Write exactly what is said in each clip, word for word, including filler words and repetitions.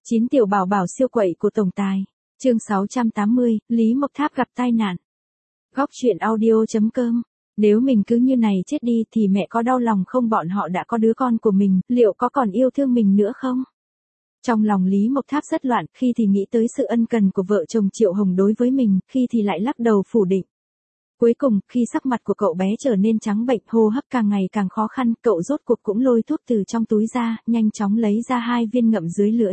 chín tiểu bảo bảo siêu quậy của tổng tài. Chương sáu trăm tám mươi, Lý Mộc Tháp gặp tai nạn. Góc truyện audio chấm com. Nếu mình cứ như này chết đi thì mẹ có đau lòng không, bọn họ đã có đứa con của mình, liệu có còn yêu thương mình nữa không? Trong lòng Lý Mộc Tháp rất loạn, khi thì nghĩ tới sự ân cần của vợ chồng Triệu Hồng đối với mình, khi thì lại lắc đầu phủ định. Cuối cùng, khi sắc mặt của cậu bé trở nên trắng bệnh, hô hấp càng ngày càng khó khăn, cậu rốt cuộc cũng lôi thuốc từ trong túi ra, nhanh chóng lấy ra hai viên ngậm dưới lưỡi.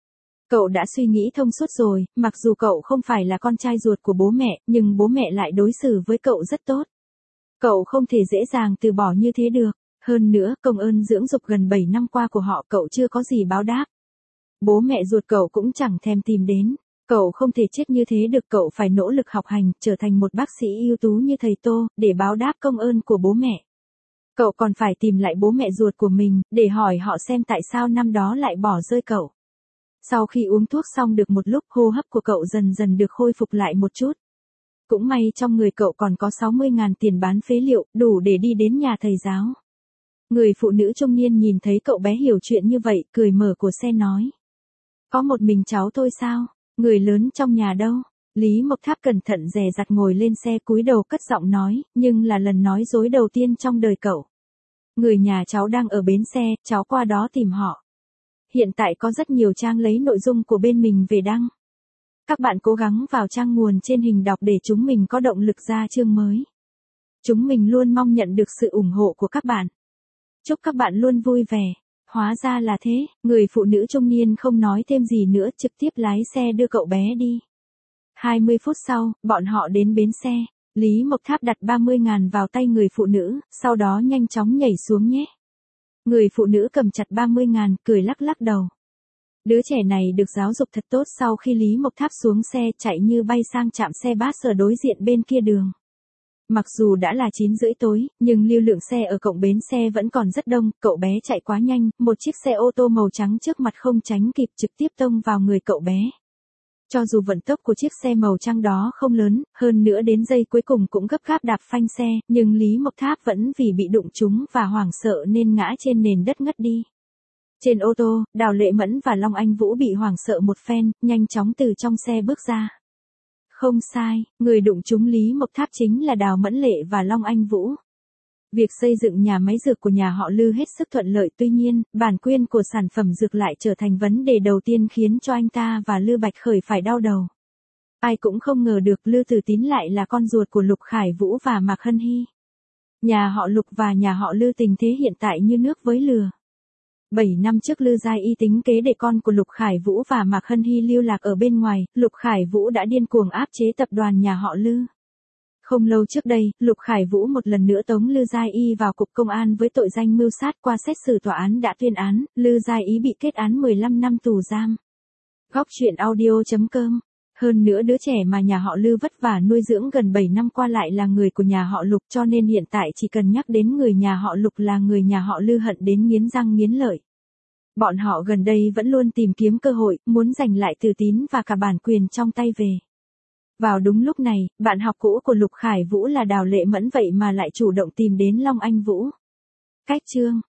Cậu đã suy nghĩ thông suốt rồi, mặc dù cậu không phải là con trai ruột của bố mẹ, nhưng bố mẹ lại đối xử với cậu rất tốt. Cậu không thể dễ dàng từ bỏ như thế được. Hơn nữa, công ơn dưỡng dục gần bảy năm qua của họ cậu chưa có gì báo đáp. Bố mẹ ruột cậu cũng chẳng thèm tìm đến. Cậu không thể chết như thế được, cậu phải nỗ lực học hành, trở thành một bác sĩ ưu tú như thầy Tô, để báo đáp công ơn của bố mẹ. Cậu còn phải tìm lại bố mẹ ruột của mình, để hỏi họ xem tại sao năm đó lại bỏ rơi cậu. Sau khi uống thuốc xong được một lúc, hô hấp của cậu dần dần được khôi phục lại một chút. Cũng may trong người cậu còn có sáu mươi ngàn tiền bán phế liệu, đủ để đi đến nhà thầy giáo. Người phụ nữ trung niên nhìn thấy cậu bé hiểu chuyện như vậy, cười mở của xe nói. Có một mình cháu thôi sao? Người lớn trong nhà đâu? Lý Mộc Tháp cẩn thận dè dặt ngồi lên xe, cúi đầu cất giọng nói, nhưng là lần nói dối đầu tiên trong đời cậu. Người nhà cháu đang ở bến xe, cháu qua đó tìm họ. Hiện tại có rất nhiều trang lấy nội dung của bên mình về đăng. Các bạn cố gắng vào trang nguồn trên hình đọc để chúng mình có động lực ra chương mới. Chúng mình luôn mong nhận được sự ủng hộ của các bạn. Chúc các bạn luôn vui vẻ. Hóa ra là thế, người phụ nữ trung niên không nói thêm gì nữa, trực tiếp lái xe đưa cậu bé đi. hai mươi phút sau, bọn họ đến bến xe. Lý Mộc Tháp đặt ba mươi ngàn vào tay người phụ nữ, sau đó nhanh chóng nhảy xuống nhé. Người phụ nữ cầm chặt ba mươi ngàn, cười lắc lắc đầu. Đứa trẻ này được giáo dục thật tốt. Sau khi Lý Mộc Tháp xuống xe, chạy như bay sang trạm xe bus ở đối diện bên kia đường. Mặc dù đã là chín rưỡi tối, nhưng lưu lượng xe ở cổng bến xe vẫn còn rất đông, cậu bé chạy quá nhanh, một chiếc xe ô tô màu trắng trước mặt không tránh kịp trực tiếp tông vào người cậu bé. Cho dù vận tốc của chiếc xe màu trắng đó không lớn, hơn nữa đến giây cuối cùng cũng gấp gáp đạp phanh xe, nhưng Lý Mộc Tháp vẫn vì bị đụng trúng và hoảng sợ nên ngã trên nền đất ngất đi. Trên ô tô, Đào Lệ Mẫn và Long Anh Vũ bị hoảng sợ một phen, nhanh chóng từ trong xe bước ra. Không sai, người đụng trúng Lý Mộc Tháp chính là Đào Mẫn Lệ và Long Anh Vũ. Việc xây dựng nhà máy dược của nhà họ Lư hết sức thuận lợi, tuy nhiên, bản quyền của sản phẩm dược lại trở thành vấn đề đầu tiên khiến cho anh ta và Lư Bạch Khởi phải đau đầu. Ai cũng không ngờ được Lư Từ Tín lại là con ruột của Lục Khải Vũ và Mạc Hân Hy. Nhà họ Lục và nhà họ Lư tình thế hiện tại như nước với lửa. bảy năm trước Lư Gia Y tính kế để con của Lục Khải Vũ và Mạc Hân Hy lưu lạc ở bên ngoài, Lục Khải Vũ đã điên cuồng áp chế tập đoàn nhà họ Lư. Không lâu trước đây, Lục Khải Vũ một lần nữa tống Lư Gia Y vào cục công an với tội danh mưu sát, qua xét xử tòa án đã tuyên án, Lư Gia Y bị kết án mười lăm năm tù giam. Góc truyện audio chấm com. Hơn nữa đứa trẻ mà nhà họ Lư vất vả nuôi dưỡng gần bảy năm qua lại là người của nhà họ Lục, cho nên hiện tại chỉ cần nhắc đến người nhà họ Lục là người nhà họ Lư hận đến nghiến răng nghiến lợi. Bọn họ gần đây vẫn luôn tìm kiếm cơ hội, muốn giành lại Từ Tín và cả bản quyền trong tay về. Vào đúng lúc này, bạn học cũ của Lục Khải Vũ là Đào Lệ Mẫn vậy mà lại chủ động tìm đến Long Anh Vũ. Cách chương